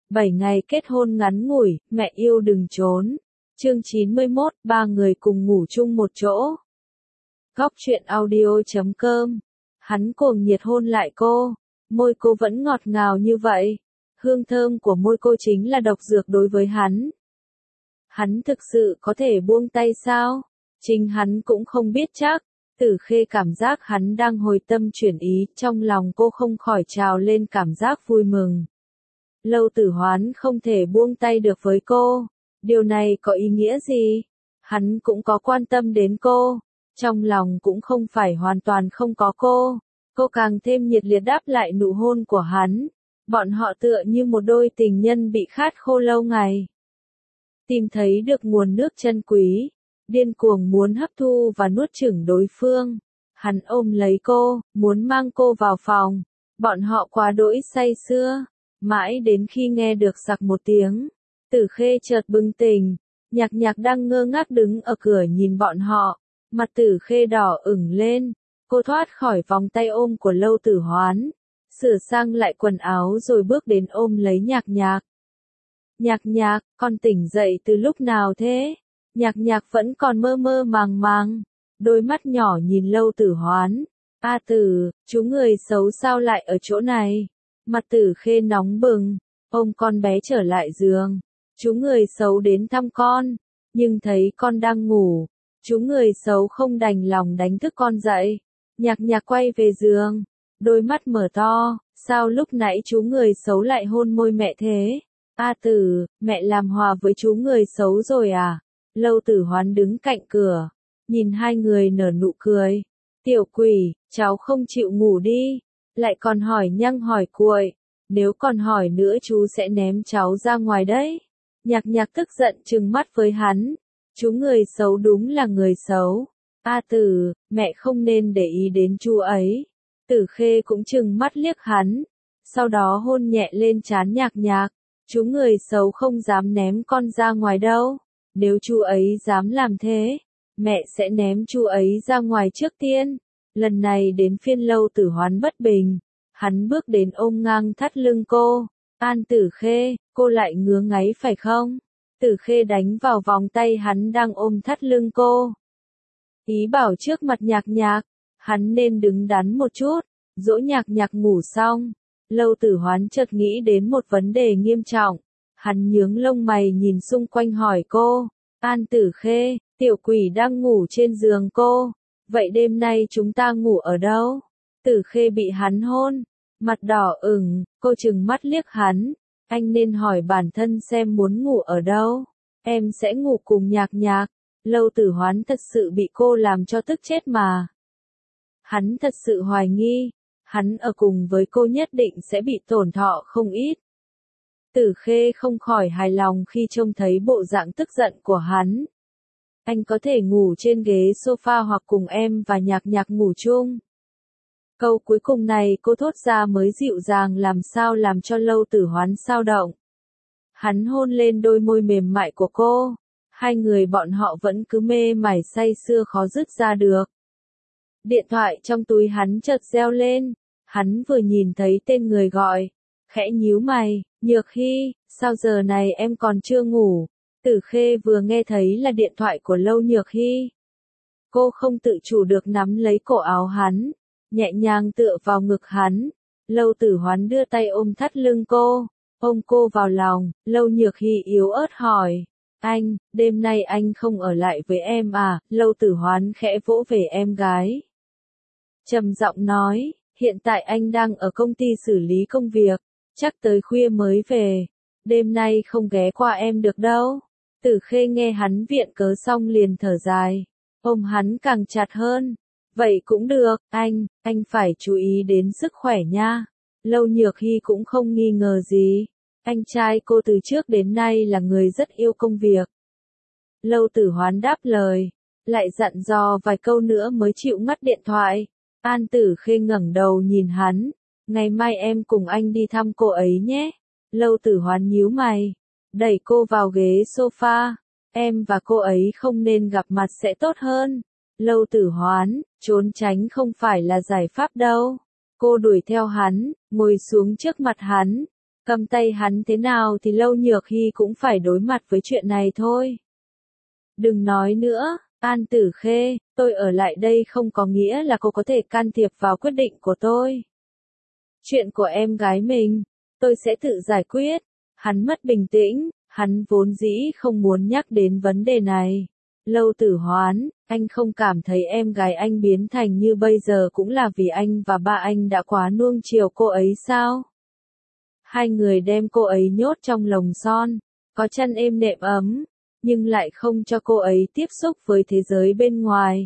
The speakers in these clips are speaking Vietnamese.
7 ngày kết hôn ngắn ngủi, mẹ yêu đừng trốn. Chương 91, ba người cùng ngủ chung một chỗ. Góc truyện audio.com. Hắn cuồng nhiệt hôn lại cô, môi cô vẫn ngọt ngào như vậy. Hương thơm của môi cô chính là độc dược đối với hắn. Hắn thực sự có thể buông tay sao? Chính hắn cũng không biết chắc. Tử Khê cảm giác hắn đang hồi tâm chuyển ý, trong lòng cô không khỏi trào lên cảm giác vui mừng. Lâu Tử Hoán không thể buông tay được với cô. Điều này có ý nghĩa gì? Hắn cũng có quan tâm đến cô. Trong lòng cũng không phải hoàn toàn không có cô. Cô càng thêm nhiệt liệt đáp lại nụ hôn của hắn. Bọn họ tựa như một đôi tình nhân bị khát khô lâu ngày. Tìm thấy được nguồn nước chân quý. Điên cuồng muốn hấp thu và nuốt chửng đối phương. Hắn ôm lấy cô, muốn mang cô vào phòng. Bọn họ quá đỗi say sưa. Mãi đến khi nghe được sặc một tiếng. Tử Khê chợt bừng tỉnh. Nhạc Nhạc đang ngơ ngác đứng ở cửa nhìn bọn họ. Mặt Tử Khê đỏ ửng lên. Cô thoát khỏi vòng tay ôm của Lâu Tử Hoán. Sửa sang lại quần áo rồi bước đến ôm lấy Nhạc Nhạc. Nhạc Nhạc, con tỉnh dậy từ lúc nào thế? Nhạc Nhạc vẫn còn mơ mơ màng màng. Đôi mắt nhỏ nhìn Lâu Tử Hoán. A Tử, chú người xấu sao lại ở chỗ này? Mặt Tử Khê nóng bừng. Ôm con bé trở lại giường. Chú người xấu đến thăm con. Nhưng thấy con đang ngủ. Chú người xấu không đành lòng đánh thức con dậy. Nhạc Nhạc quay về giường. Đôi mắt mở to. Sao lúc nãy chú người xấu lại hôn môi mẹ thế? A Tử, mẹ làm hòa với chú người xấu rồi à? Lâu Tử Hoán đứng cạnh cửa. Nhìn hai người nở nụ cười. Tiểu quỷ, cháu không chịu ngủ đi. Lại còn hỏi nhăng hỏi cuội. Nếu còn hỏi nữa chú sẽ ném cháu ra ngoài đấy. Nhạc Nhạc tức giận trừng mắt với hắn. Chú người xấu đúng là người xấu. A Tử, mẹ không nên để ý đến chú ấy. Tử Khê cũng trừng mắt liếc hắn. Sau đó hôn nhẹ lên trán Nhạc Nhạc. Chú người xấu không dám ném con ra ngoài đâu. Nếu chú ấy dám làm thế, mẹ sẽ ném chú ấy ra ngoài trước tiên. Lần này đến phiên Lâu Tử Hoán bất bình. Hắn bước đến ôm ngang thắt lưng cô. An Tử Khê, cô lại ngứa ngáy phải không? Tử Khê đánh vào vòng tay hắn đang ôm thắt lưng cô. Ý bảo trước mặt Nhạc Nhạc, hắn nên đứng đắn một chút, dỗ Nhạc Nhạc ngủ xong. Lâu Tử Hoán chợt nghĩ đến một vấn đề nghiêm trọng. Hắn nhướng lông mày nhìn xung quanh hỏi cô. An Tử Khê, tiểu quỷ đang ngủ trên giường cô. Vậy đêm nay chúng ta ngủ ở đâu? Tử Khê bị hắn hôn. Mặt đỏ ửng, cô trừng mắt liếc hắn. Anh nên hỏi bản thân xem muốn ngủ ở đâu. Em sẽ ngủ cùng Nhạc Nhạc. Lâu Tử Hoán thật sự bị cô làm cho tức chết mà. Hắn thật sự hoài nghi. Hắn ở cùng với cô nhất định sẽ bị tổn thọ không ít. Tử Khê không khỏi hài lòng khi trông thấy bộ dạng tức giận của hắn. Anh có thể ngủ trên ghế sofa hoặc cùng em và Nhạc Nhạc ngủ chung. Câu cuối cùng này cô thốt ra mới dịu dàng làm sao làm cho Lâu Tử Hoán xao động. Hắn hôn lên đôi môi mềm mại của cô. Hai người bọn họ vẫn cứ mê mải say sưa khó dứt ra được. Điện thoại trong túi hắn chợt reo lên. Hắn vừa nhìn thấy tên người gọi. Khẽ nhíu mày, Nhược Hy, sao giờ này em còn chưa ngủ? Tử Khê vừa nghe thấy là điện thoại của Lâu Nhược Hy. Cô không tự chủ được nắm lấy cổ áo hắn, nhẹ nhàng tựa vào ngực hắn. Lâu Tử Hoán đưa tay ôm thắt lưng cô, ôm cô vào lòng. Lâu Nhược Hy yếu ớt hỏi. Anh, đêm nay anh không ở lại với em à? Lâu Tử Hoán khẽ vỗ về em gái. Trầm giọng nói, hiện tại anh đang ở công ty xử lý công việc. Chắc tới khuya mới về. Đêm nay không ghé qua em được đâu. Tử Khê nghe hắn viện cớ xong liền thở dài. Ôm hắn càng chặt hơn. Vậy cũng được, anh phải chú ý đến sức khỏe nha. Lâu Nhược Hy cũng không nghi ngờ gì. Anh trai cô từ trước đến nay là người rất yêu công việc. Lâu Tử Hoán đáp lời. Lại dặn dò vài câu nữa mới chịu ngắt điện thoại. An Tử Khê ngẩng đầu nhìn hắn. Ngày mai em cùng anh đi thăm cô ấy nhé. Lâu Tử Hoán nhíu mày. Đẩy cô vào ghế sofa. Em và cô ấy không nên gặp mặt sẽ tốt hơn. Lâu Tử Hoán, trốn tránh không phải là giải pháp đâu. Cô đuổi theo hắn, ngồi xuống trước mặt hắn. Cầm tay hắn thế nào thì Lâu Nhược Hy cũng phải đối mặt với chuyện này thôi. Đừng nói nữa, An Tử Khê, tôi ở lại đây không có nghĩa là cô có thể can thiệp vào quyết định của tôi. Chuyện của em gái mình, tôi sẽ tự giải quyết. Hắn mất bình tĩnh, hắn vốn dĩ không muốn nhắc đến vấn đề này. Lâu Tử Hoán, anh không cảm thấy em gái anh biến thành như bây giờ cũng là vì anh và ba anh đã quá nuông chiều cô ấy sao? Hai người đem cô ấy nhốt trong lồng son, có chăn êm nệm ấm, nhưng lại không cho cô ấy tiếp xúc với thế giới bên ngoài.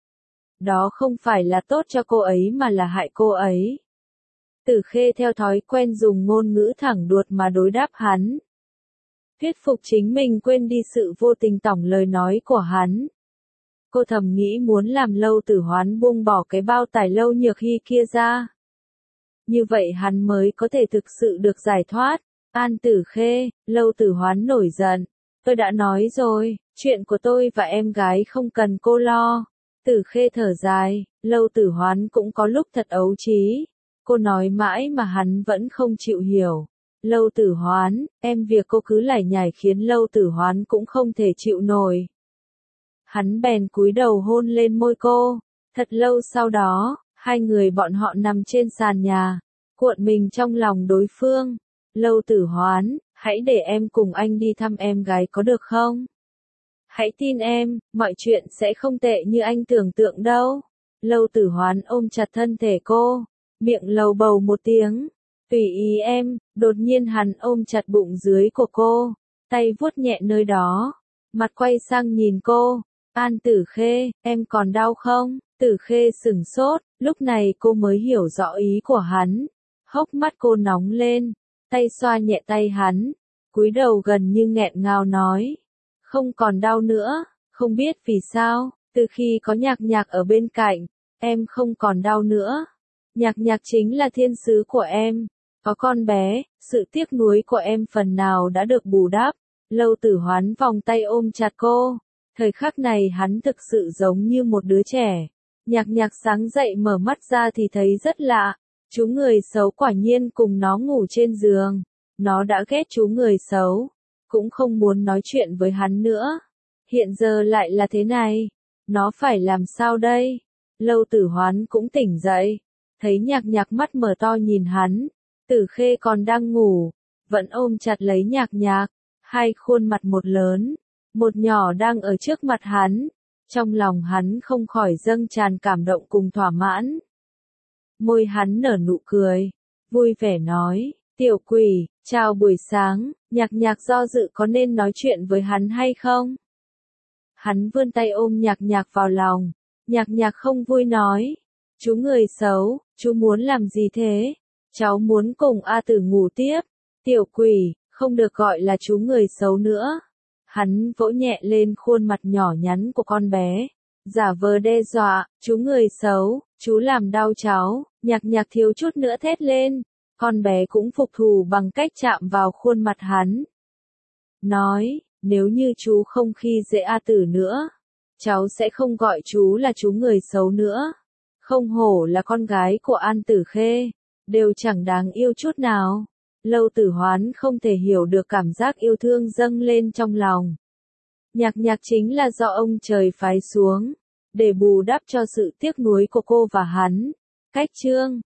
Đó không phải là tốt cho cô ấy mà là hại cô ấy. Tử Khê theo thói quen dùng ngôn ngữ thẳng đuột mà đối đáp hắn. Thuyết phục chính mình quên đi sự vô tình tỏng lời nói của hắn. Cô thầm nghĩ muốn làm Lâu Tử Hoán buông bỏ cái bao tải Lâu Nhược Hy kia ra. Như vậy hắn mới có thể thực sự được giải thoát. An Tử Khê, Lâu Tử Hoán nổi giận. Tôi đã nói rồi, chuyện của tôi và em gái không cần cô lo. Tử Khê thở dài, Lâu Tử Hoán cũng có lúc thật ấu trí. Cô nói mãi mà hắn vẫn không chịu hiểu. Lâu Tử Hoán, em việc cô cứ lải nhải khiến Lâu Tử Hoán cũng không thể chịu nổi. Hắn bèn cúi đầu hôn lên môi cô. Thật lâu sau đó, hai người bọn họ nằm trên sàn nhà, cuộn mình trong lòng đối phương. Lâu Tử Hoán, hãy để em cùng anh đi thăm em gái có được không? Hãy tin em, mọi chuyện sẽ không tệ như anh tưởng tượng đâu. Lâu Tử Hoán ôm chặt thân thể cô, miệng lầu bầu một tiếng. Tùy ý em, đột nhiên hắn ôm chặt bụng dưới của cô, tay vuốt nhẹ nơi đó, mặt quay sang nhìn cô. An Tử Khê, em còn đau không? Tử Khê sửng sốt, lúc này cô mới hiểu rõ ý của hắn. Hốc mắt cô nóng lên, tay xoa nhẹ tay hắn, cúi đầu gần như nghẹn ngào nói. Không còn đau nữa, không biết vì sao, từ khi có Nhạc Nhạc ở bên cạnh, em không còn đau nữa. Nhạc Nhạc chính là thiên sứ của em. Có con bé, sự tiếc nuối của em phần nào đã được bù đắp. Lâu Tử Hoán vòng tay ôm chặt cô. Thời khắc này hắn thực sự giống như một đứa trẻ. Nhạc Nhạc sáng dậy mở mắt ra thì thấy rất lạ. Chú người xấu quả nhiên cùng nó ngủ trên giường. Nó đã ghét chú người xấu, cũng không muốn nói chuyện với hắn nữa. Hiện giờ lại là thế này. Nó phải làm sao đây? Lâu Tử Hoán cũng tỉnh dậy. Thấy Nhạc Nhạc mắt mở to nhìn hắn. Tử Khê còn đang ngủ, vẫn ôm chặt lấy Nhạc Nhạc, hai khuôn mặt một lớn, một nhỏ đang ở trước mặt hắn. Trong lòng hắn không khỏi dâng tràn cảm động cùng thỏa mãn. Môi hắn nở nụ cười, vui vẻ nói, tiểu quỷ, chào buổi sáng. Nhạc Nhạc do dự có nên nói chuyện với hắn hay không. Hắn vươn tay ôm Nhạc Nhạc vào lòng. Nhạc Nhạc không vui nói, chú người xấu, chú muốn làm gì thế? Cháu muốn cùng A Tử ngủ tiếp. Tiểu quỷ, không được gọi là chú người xấu nữa. Hắn vỗ nhẹ lên khuôn mặt nhỏ nhắn của con bé, giả vờ đe dọa, chú người xấu, chú làm đau cháu. Nhạc Nhạc thiếu chút nữa thét lên. Con bé cũng phục thù bằng cách chạm vào khuôn mặt hắn. Nói, nếu như chú không khi dễ A Tử nữa, cháu sẽ không gọi chú là chú người xấu nữa. Không hổ là con gái của An Tử Khê, đều chẳng đáng yêu chút nào. Lâu Tử Hoán không thể hiểu được cảm giác yêu thương dâng lên trong lòng. Nhạc Nhạc chính là do ông trời phái xuống, để bù đắp cho sự tiếc nuối của cô và hắn. Cách chương